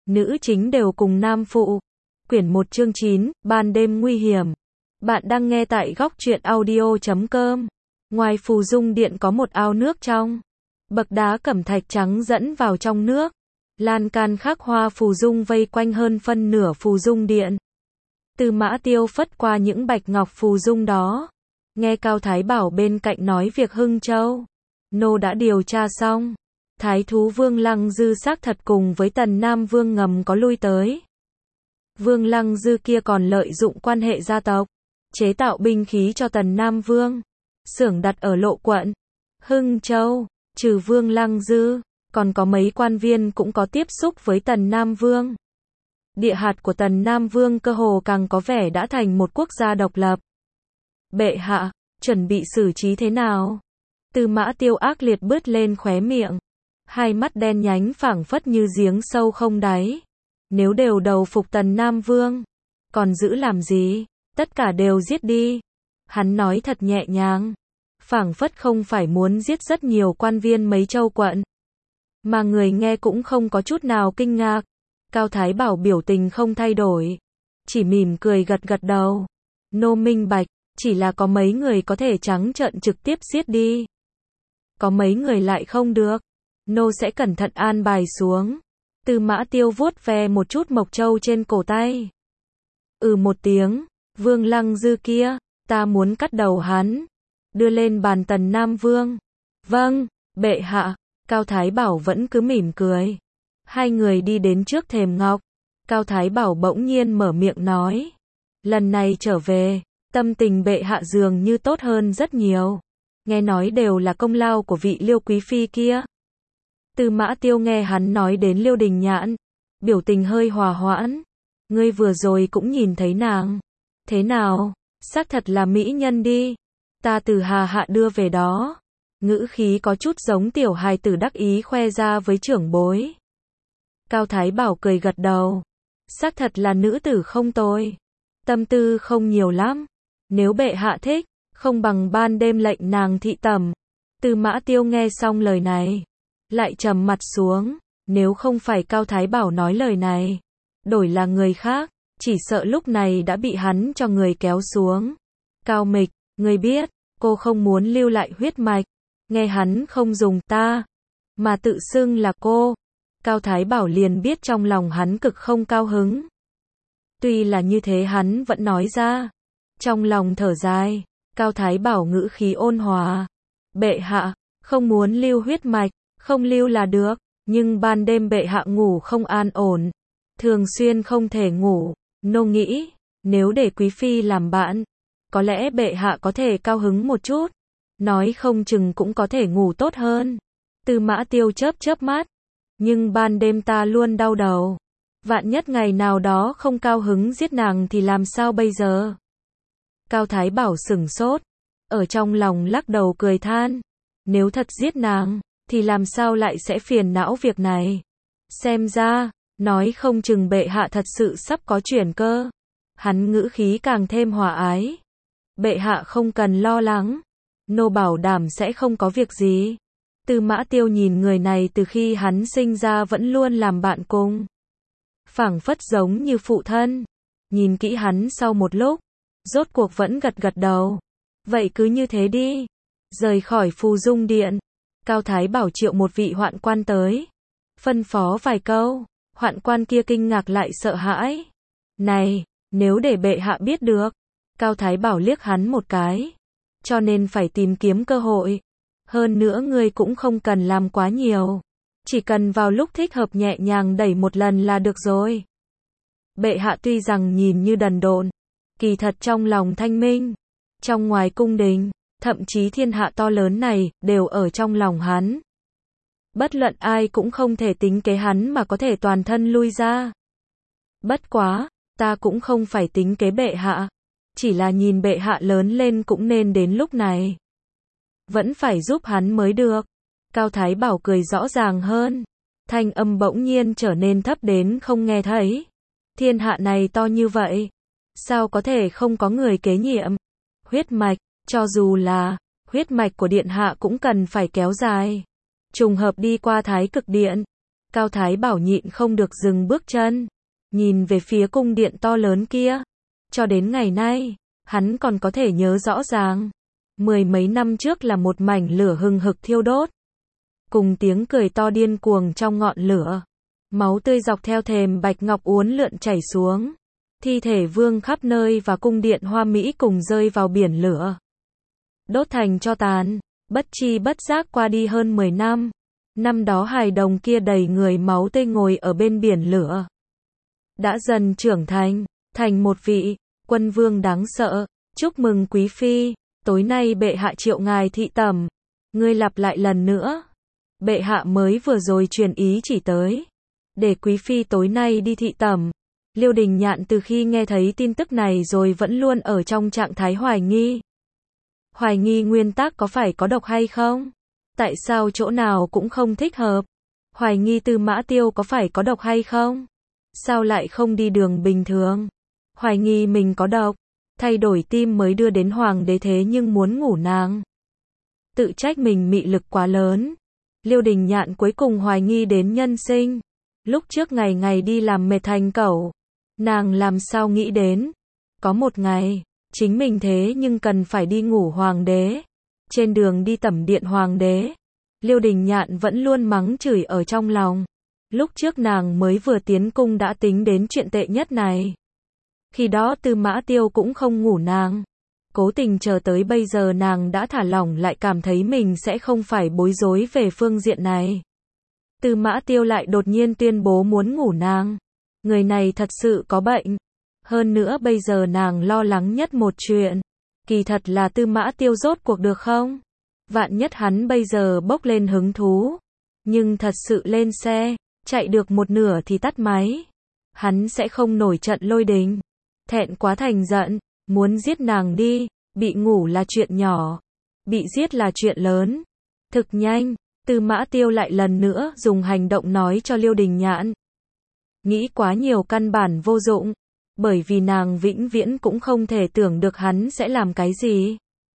nữ chính đều cùng nam phụ. Quyển 1 chương 9, ban đêm nguy hiểm. Bạn đang nghe tại góc truyện audio.com. Ngoài phù dung điện có một ao nước trong. Bậc đá cẩm thạch trắng dẫn vào trong nước. Lan can khắc hoa phù dung vây quanh hơn phân nửa phù dung điện. Tư Mã Tiêu phất qua những bạch ngọc phù dung đó. Nghe Cao Thái Bảo bên cạnh nói việc Hưng Châu. Nô đã điều tra xong. Thái thú Vương Lăng Dư xác thật cùng với Tần Nam Vương ngầm có lui tới. Vương Lăng Dư kia còn lợi dụng quan hệ gia tộc, chế tạo binh khí cho Tần Nam Vương. Xưởng đặt ở Lộ quận Hưng Châu, trừ Vương Lăng Dư, còn có mấy quan viên cũng có tiếp xúc với Tần Nam Vương. Địa hạt của Tần Nam Vương cơ hồ càng có vẻ đã thành một quốc gia độc lập. Bệ hạ, chuẩn bị xử trí thế nào? Tư Mã Tiêu ác liệt bứt lên khóe miệng. Hai mắt đen nhánh phảng phất như giếng sâu không đáy. Nếu đều đầu phục Tần Nam Vương, còn giữ làm gì? Tất cả đều giết đi. Hắn nói thật nhẹ nhàng, phảng phất không phải muốn giết rất nhiều quan viên mấy châu quận. Mà người nghe cũng không có chút nào kinh ngạc. Cao Thái Bảo biểu tình không thay đổi, chỉ mỉm cười gật gật đầu. Nô minh bạch, chỉ là có mấy người có thể trắng trợn trực tiếp giết đi. Có mấy người lại không được. Nô sẽ cẩn thận an bài xuống. Tư Mã Tiêu vuốt ve một chút mộc châu trên cổ tay. Một tiếng, Vương Lăng Dư kia, ta muốn cắt đầu hắn. Đưa lên bàn Tần Nam Vương. Vâng, bệ hạ. Cao Thái Bảo vẫn cứ mỉm cười. Hai người đi đến trước thềm ngọc. Cao Thái Bảo bỗng nhiên mở miệng nói. Lần này trở về, tâm tình bệ hạ dường như tốt hơn rất nhiều. Nghe nói đều là công lao của vị Liêu Quý Phi kia. Tư Mã Tiêu nghe hắn nói đến Liêu Đình Nhạn, biểu tình hơi hòa hoãn. Ngươi vừa rồi cũng nhìn thấy nàng. Thế nào? Xác thật là mỹ nhân đi. Ta từ Hà Hạ đưa về đó. Ngữ khí có chút giống tiểu hài tử đắc ý khoe ra với trưởng bối. Cao Thái Bảo cười gật đầu. Xác thật là nữ tử không tồi. Tâm tư không nhiều lắm. Nếu bệ hạ thích, không bằng ban đêm lệnh nàng thị tẩm. Tư Mã Tiêu nghe xong lời này, lại trầm mặt xuống. Nếu không phải Cao Thái Bảo nói lời này, đổi là người khác, chỉ sợ lúc này đã bị hắn cho người kéo xuống. Cao Mịch, ngươi biết, cô không muốn lưu lại huyết mạch. Nghe hắn không dùng ta, mà tự xưng là cô. Cao Thái Bảo liền biết trong lòng hắn cực không cao hứng. Tuy là như thế hắn vẫn nói ra. Trong lòng thở dài, Cao Thái Bảo ngữ khí ôn hòa. Bệ hạ, không muốn lưu huyết mạch, không lưu là được. Nhưng ban đêm bệ hạ ngủ không an ổn. Thường xuyên không thể ngủ. Nô nghĩ, nếu để Quý Phi làm bạn, có lẽ bệ hạ có thể cao hứng một chút. Nói không chừng cũng có thể ngủ tốt hơn. Tư Mã Tiêu chớp chớp mắt. Nhưng ban đêm ta luôn đau đầu. Vạn nhất ngày nào đó không cao hứng giết nàng thì làm sao bây giờ? Cao Thái Bảo sửng sốt. Ở trong lòng lắc đầu cười than. Nếu thật giết nàng, thì làm sao lại sẽ phiền não việc này? Xem ra, nói không chừng bệ hạ thật sự sắp có chuyển cơ. Hắn ngữ khí càng thêm hòa ái. Bệ hạ không cần lo lắng. Nô bảo đảm sẽ không có việc gì. Tư Mã Tiêu nhìn người này từ khi hắn sinh ra vẫn luôn làm bạn cùng. Phảng phất giống như phụ thân. Nhìn kỹ hắn sau một lúc, rốt cuộc vẫn gật gật đầu. Vậy cứ như thế đi. Rời khỏi phù dung điện, Cao Thái Bảo triệu một vị hoạn quan tới. Phân phó vài câu, hoạn quan kia kinh ngạc lại sợ hãi. Này, nếu để bệ hạ biết được. Cao Thái Bảo liếc hắn một cái. Cho nên phải tìm kiếm cơ hội. Hơn nữa ngươi cũng không cần làm quá nhiều. Chỉ cần vào lúc thích hợp nhẹ nhàng đẩy một lần là được rồi. Bệ hạ tuy rằng nhìn như đần độn, kỳ thật trong lòng thanh minh. Trong ngoài cung đình, thậm chí thiên hạ to lớn này, đều ở trong lòng hắn. Bất luận ai cũng không thể tính kế hắn mà có thể toàn thân lui ra. Bất quá, ta cũng không phải tính kế bệ hạ. Chỉ là nhìn bệ hạ lớn lên cũng nên đến lúc này. Vẫn phải giúp hắn mới được. Cao Thái Bảo cười rõ ràng hơn. Thanh âm bỗng nhiên trở nên thấp đến không nghe thấy. Thiên hạ này to như vậy. Sao có thể không có người kế nhiệm? Huyết mạch, cho dù là huyết mạch của điện hạ cũng cần phải kéo dài. Trùng hợp đi qua Thái Cực Điện. Cao Thái Bảo nhịn không được dừng bước chân, nhìn về phía cung điện to lớn kia. Cho đến ngày nay, hắn còn có thể nhớ rõ ràng. 10 mấy năm trước là một mảnh lửa hừng hực thiêu đốt. Cùng tiếng cười to điên cuồng trong ngọn lửa. Máu tươi dọc theo thềm bạch ngọc uốn lượn chảy xuống. Thi thể vương khắp nơi và cung điện hoa mỹ cùng rơi vào biển lửa. Đốt thành tro tàn, bất chi bất giác qua đi hơn 10 năm. Năm đó hài đồng kia đầy người máu tươi ngồi ở bên biển lửa. Đã dần trưởng thành một vị quân vương đáng sợ. Chúc mừng quý phi, tối nay bệ hạ triệu ngài thị tẩm. Ngươi lặp lại lần nữa. Bệ hạ mới vừa rồi truyền ý chỉ tới. Để quý phi tối nay đi thị tẩm. Liêu Đình Nhạn từ khi nghe thấy tin tức này rồi vẫn luôn ở trong trạng thái hoài nghi. Hoài nghi nguyên tắc có phải có độc hay không? Tại sao chỗ nào cũng không thích hợp? Hoài nghi Tư Mã Tiêu có phải có độc hay không? Sao lại không đi đường bình thường? Hoài nghi mình có độc. Thay đổi tim mới đưa đến hoàng đế thế nhưng muốn ngủ nàng. Tự trách mình mị lực quá lớn. Liêu Đình Nhạn cuối cùng hoài nghi đến nhân sinh. Lúc trước ngày ngày đi làm mệt thành cẩu. Nàng làm sao nghĩ đến. Có một ngày, chính mình thế nhưng cần phải đi ngủ hoàng đế. Trên đường đi tẩm điện hoàng đế. Liêu Đình Nhạn vẫn luôn mắng chửi ở trong lòng. Lúc trước nàng mới vừa tiến cung đã tính đến chuyện tệ nhất này. Khi đó Tư Mã Tiêu cũng không ngủ nàng. Cố tình chờ tới bây giờ nàng đã thả lỏng lại cảm thấy mình sẽ không phải bối rối về phương diện này. Tư Mã Tiêu lại đột nhiên tuyên bố muốn ngủ nàng. Người này thật sự có bệnh. Hơn nữa bây giờ nàng lo lắng nhất một chuyện. Kỳ thật là Tư Mã Tiêu rốt cuộc được không? Vạn nhất hắn bây giờ bốc lên hứng thú. Nhưng thật sự lên xe, chạy được một nửa thì tắt máy. Hắn sẽ không nổi trận lôi đình. Thẹn quá thành giận, muốn giết nàng đi. Bị ngủ là chuyện nhỏ. Bị giết là chuyện lớn. Thực nhanh, Tư Mã Tiêu lại lần nữa dùng hành động nói cho Liêu Đình Nhạn. Nghĩ quá nhiều căn bản vô dụng. Bởi vì nàng vĩnh viễn cũng không thể tưởng được hắn sẽ làm cái gì.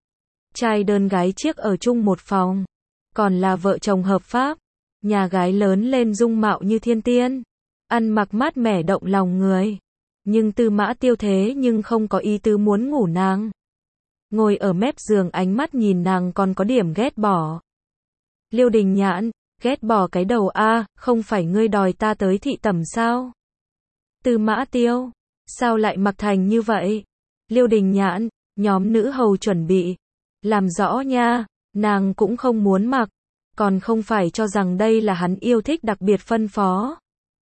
Trai đơn gái chiếc ở chung một phòng. Còn là vợ chồng hợp pháp. Nhà gái lớn lên dung mạo như thiên tiên. Ăn mặc mát mẻ động lòng người. Nhưng Tư Mã Tiêu thế nhưng không có ý tứ muốn ngủ nàng. Ngồi ở mép giường ánh mắt nhìn nàng còn có điểm ghét bỏ. Liêu Đình Nhạn, ghét bỏ cái đầu a, không phải ngươi đòi ta tới thị tẩm sao? Tư Mã Tiêu, sao lại mặc thành như vậy? Liêu Đình Nhạn, nhóm nữ hầu chuẩn bị. Làm rõ nha, nàng cũng không muốn mặc. Còn không phải cho rằng đây là hắn yêu thích đặc biệt phân phó.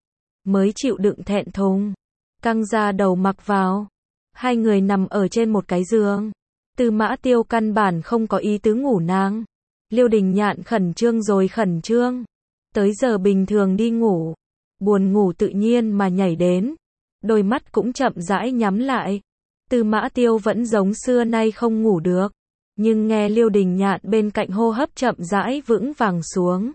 Mới chịu đựng thẹn thùng. Căng ra đầu mặc vào. Hai người nằm ở trên một cái giường. Tư Mã Tiêu căn bản không có ý tứ ngủ nàng. Liêu Đình Nhạn khẩn trương rồi khẩn trương. Tới giờ bình thường đi ngủ. Buồn ngủ tự nhiên mà nhảy đến. Đôi mắt cũng chậm rãi nhắm lại. Tư Mã Tiêu vẫn giống xưa nay không ngủ được. Nhưng nghe Liêu Đình Nhạn bên cạnh hô hấp chậm rãi vững vàng xuống.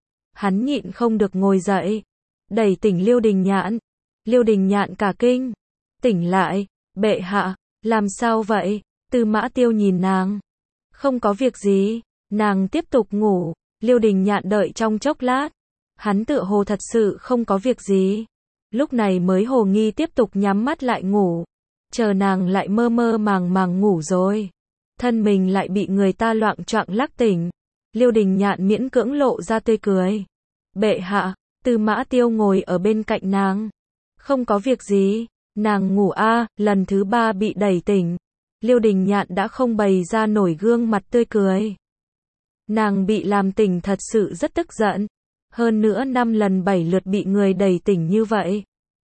Hắn nhịn không được ngồi dậy. Đẩy tỉnh Liêu Đình Nhạn. Liêu Đình Nhạn cả kinh. Tỉnh lại, bệ hạ, làm sao vậy? Tư Mã Tiêu nhìn nàng. Không có việc gì, nàng tiếp tục ngủ. Liêu Đình Nhạn đợi trong chốc lát. Hắn tựa hồ thật sự không có việc gì. Lúc này mới hồ nghi tiếp tục nhắm mắt lại ngủ. Chờ nàng lại mơ mơ màng màng ngủ rồi. Thân mình lại bị người ta loạng choạng lắc tỉnh. Liêu Đình Nhạn miễn cưỡng lộ ra tươi cười. Bệ hạ, Tư Mã Tiêu ngồi ở bên cạnh nàng. Không có việc gì, nàng ngủ a, lần thứ 3 bị đẩy tỉnh. Liêu Đình Nhạn đã không bày ra nổi gương mặt tươi cười. Nàng bị làm tỉnh thật sự rất tức giận. Hơn nữa 5 lần 7 lượt bị người đẩy tỉnh như vậy.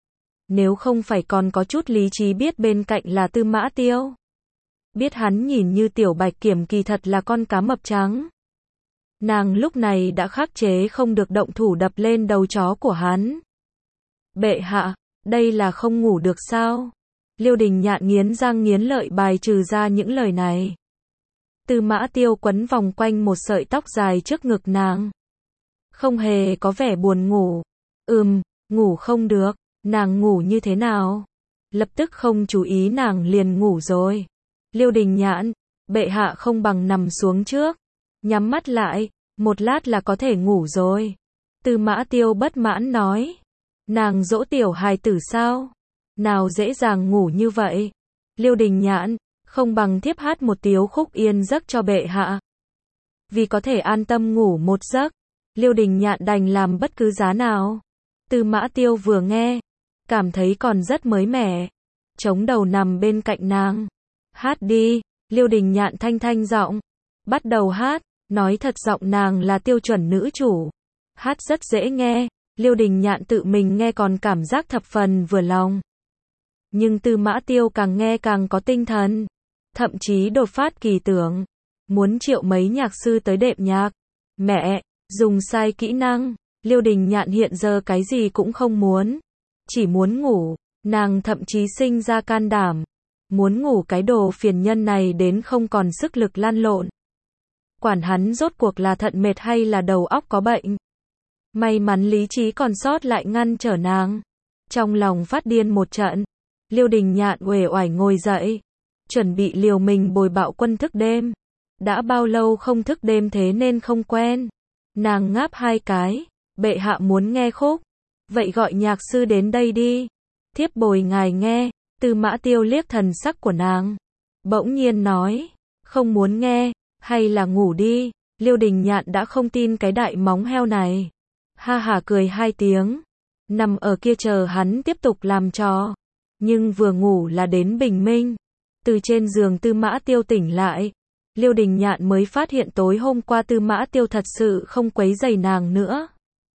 Nếu không phải còn có chút lý trí biết bên cạnh là Tư Mã Tiêu. Biết hắn nhìn như tiểu bạch kiểm kỳ thật là con cá mập trắng. Nàng lúc này đã khắc chế không được động thủ đập lên đầu chó của hắn. Bệ hạ, đây là không ngủ được sao? Liêu Đình Nhạn nghiến răng nghiến lợi bài trừ ra những lời này. Tư Mã Tiêu quấn vòng quanh một sợi tóc dài trước ngực nàng. Không hề có vẻ buồn ngủ. Ngủ không được, nàng ngủ như thế nào? Lập tức không chú ý nàng liền ngủ rồi. Liêu Đình Nhạn, bệ hạ không bằng nằm xuống trước. Nhắm mắt lại, một lát là có thể ngủ rồi. Tư Mã Tiêu bất mãn nói. Nàng dỗ tiểu hài tử sao? Nào dễ dàng ngủ như vậy. Liêu Đình Nhạn, không bằng thiếp hát một tiếu khúc yên giấc cho bệ hạ. Vì có thể an tâm ngủ một giấc, Liêu Đình Nhạn đành làm bất cứ giá nào. Tư Mã Tiêu vừa nghe, cảm thấy còn rất mới mẻ. Chống đầu nằm bên cạnh nàng. Hát đi, Liêu Đình Nhạn thanh thanh giọng. Bắt đầu hát, nói thật giọng nàng là tiêu chuẩn nữ chủ. Hát rất dễ nghe, Liêu Đình Nhạn tự mình nghe còn cảm giác thập phần vừa lòng. Nhưng Tư Mã Tiêu càng nghe càng có tinh thần. Thậm chí đột phát kỳ tưởng. Muốn triệu mấy nhạc sư tới đệm nhạc. Mẹ, dùng sai kỹ năng. Liêu Đình Nhạn hiện giờ cái gì cũng không muốn. Chỉ muốn ngủ. Nàng thậm chí sinh ra can đảm. Muốn ngủ cái đồ phiền nhân này đến không còn sức lực lăn lộn. Quản hắn rốt cuộc là thận mệt hay là đầu óc có bệnh. May mắn lý trí còn sót lại ngăn trở nàng. Trong lòng phát điên một trận. Liêu Đình Nhạn uể oải ngồi dậy. Chuẩn bị liều mình bồi bạo quân thức đêm. Đã bao lâu không thức đêm thế nên không quen. Nàng ngáp hai cái. Bệ hạ muốn nghe khúc. Vậy gọi nhạc sư đến đây đi. Thiếp bồi ngài nghe. Tư Mã Tiêu liếc thần sắc của nàng. Bỗng nhiên nói. Không muốn nghe. Hay là ngủ đi. Liêu Đình Nhạn đã không tin cái đại móng heo này. Ha hả cười hai tiếng. Nằm ở kia chờ hắn tiếp tục làm trò. Nhưng vừa ngủ là đến bình minh. Từ trên giường Tư Mã Tiêu tỉnh lại. Liêu Đình Nhạn mới phát hiện tối hôm qua Tư Mã Tiêu thật sự không quấy rầy nàng nữa.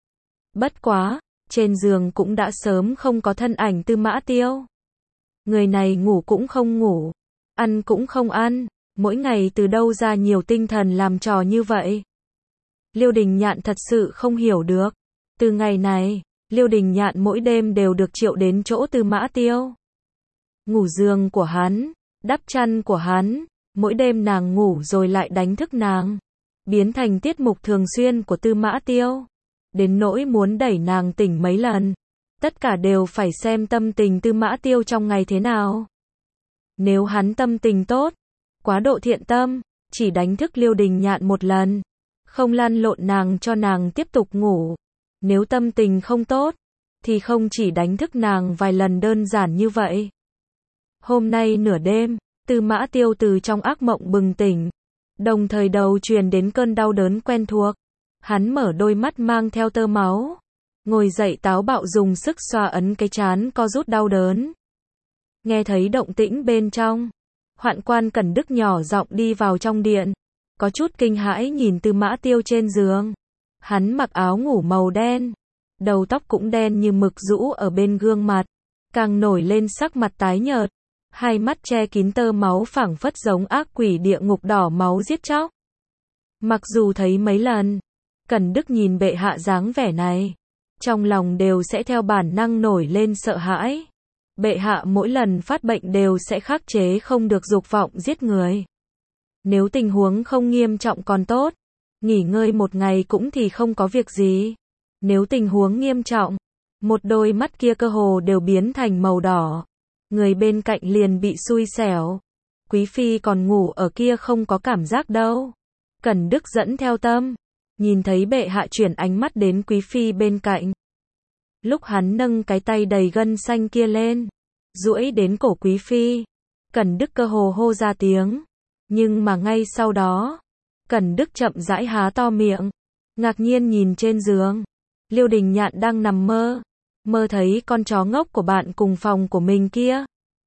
Bất quá, trên giường cũng đã sớm không có thân ảnh Tư Mã Tiêu. Người này ngủ cũng không ngủ, ăn cũng không ăn, mỗi ngày từ đâu ra nhiều tinh thần làm trò như vậy. Liêu Đình Nhạn thật sự không hiểu được. Từ ngày này, Liêu Đình Nhạn mỗi đêm đều được triệu đến chỗ Tư Mã Tiêu. Ngủ giường của hắn, đắp chăn của hắn, mỗi đêm nàng ngủ rồi lại đánh thức nàng. Biến thành tiết mục thường xuyên của Tư Mã Tiêu. Đến nỗi muốn đẩy nàng tỉnh mấy lần. Tất cả đều phải xem tâm tình Tư Mã Tiêu trong ngày thế nào. Nếu hắn tâm tình tốt, quá độ thiện tâm, chỉ đánh thức Liêu Đình Nhạn một lần. Không lăn lộn nàng cho nàng tiếp tục ngủ. Nếu tâm tình không tốt, thì không chỉ đánh thức nàng vài lần đơn giản như vậy. Hôm nay nửa đêm, Tư Mã Tiêu từ trong ác mộng bừng tỉnh. Đồng thời đầu truyền đến cơn đau đớn quen thuộc. Hắn mở đôi mắt mang theo tơ máu. Ngồi dậy táo bạo dùng sức xoa ấn cái trán co rút đau đớn. Nghe thấy động tĩnh bên trong. Hoạn quan Cẩn Đức nhỏ giọng đi vào trong điện. Có chút kinh hãi nhìn Tư Mã Tiêu trên giường. Hắn mặc áo ngủ màu đen. Đầu tóc cũng đen như mực rũ ở bên gương mặt. Càng nổi lên sắc mặt tái nhợt. Hai mắt che kín tơ máu phảng phất giống ác quỷ địa ngục đỏ máu giết chóc. Mặc dù thấy mấy lần, Cẩn Đức nhìn bệ hạ dáng vẻ này, trong lòng đều sẽ theo bản năng nổi lên sợ hãi. Bệ hạ mỗi lần phát bệnh đều sẽ khắc chế không được dục vọng giết người. Nếu tình huống không nghiêm trọng còn tốt, nghỉ ngơi một ngày cũng thì không có việc gì. Nếu tình huống nghiêm trọng, một đôi mắt kia cơ hồ đều biến thành màu đỏ. Người bên cạnh liền bị xui xẻo. Quý phi còn ngủ ở kia không có cảm giác đâu. Cẩn Đức dẫn theo tâm, nhìn thấy bệ hạ chuyển ánh mắt đến quý phi bên cạnh. Lúc hắn nâng cái tay đầy gân xanh kia lên, duỗi đến cổ quý phi, Cẩn Đức cơ hồ hô ra tiếng. Nhưng mà ngay sau đó, Cẩn Đức chậm rãi há to miệng, ngạc nhiên nhìn trên giường. Liêu Đình Nhạn đang nằm mơ. Mơ thấy con chó ngốc của bạn cùng phòng của mình kia.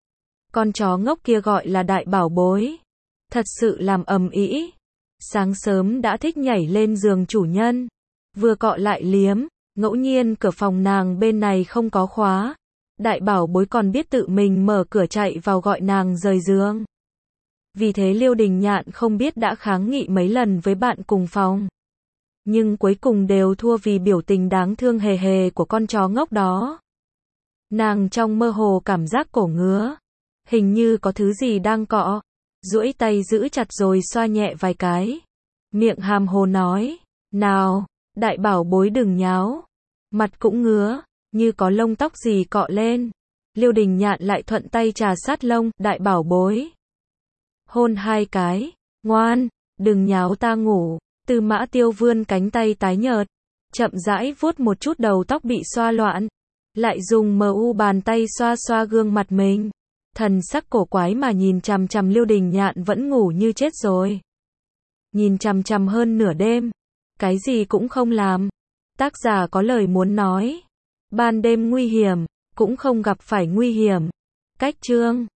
Con chó ngốc kia gọi là Đại Bảo Bối. Thật sự làm ầm ĩ. Sáng sớm đã thích nhảy lên giường chủ nhân. Vừa cọ lại liếm. Ngẫu nhiên cửa phòng nàng bên này không có khóa. Đại Bảo Bối còn biết tự mình mở cửa chạy vào gọi nàng rời giường. Vì thế Liêu Đình Nhạn không biết đã kháng nghị mấy lần với bạn cùng phòng. Nhưng cuối cùng đều thua vì biểu tình đáng thương hề hề của con chó ngốc đó. Nàng trong mơ hồ cảm giác cổ ngứa. Hình như có thứ gì đang cọ. Duỗi tay giữ chặt rồi xoa nhẹ vài cái. Miệng hàm hồ nói. Nào, Đại Bảo Bối đừng nháo. Mặt cũng ngứa, như có lông tóc gì cọ lên. Liêu Đình Nhạn lại thuận tay trà sát lông. Đại Bảo Bối. Hôn hai cái. Ngoan, đừng nháo ta ngủ. Tư Mã Tiêu vươn cánh tay tái nhợt, chậm rãi vuốt một chút đầu tóc bị xoa loạn, lại dùng bàn tay xoa xoa gương mặt mình. Thần sắc cổ quái mà nhìn chằm chằm Liêu Đình Nhạn vẫn ngủ như chết rồi. Nhìn chằm chằm hơn nửa đêm, cái gì cũng không làm. Tác giả có lời muốn nói. Ban đêm nguy hiểm, cũng không gặp phải nguy hiểm. Cách chương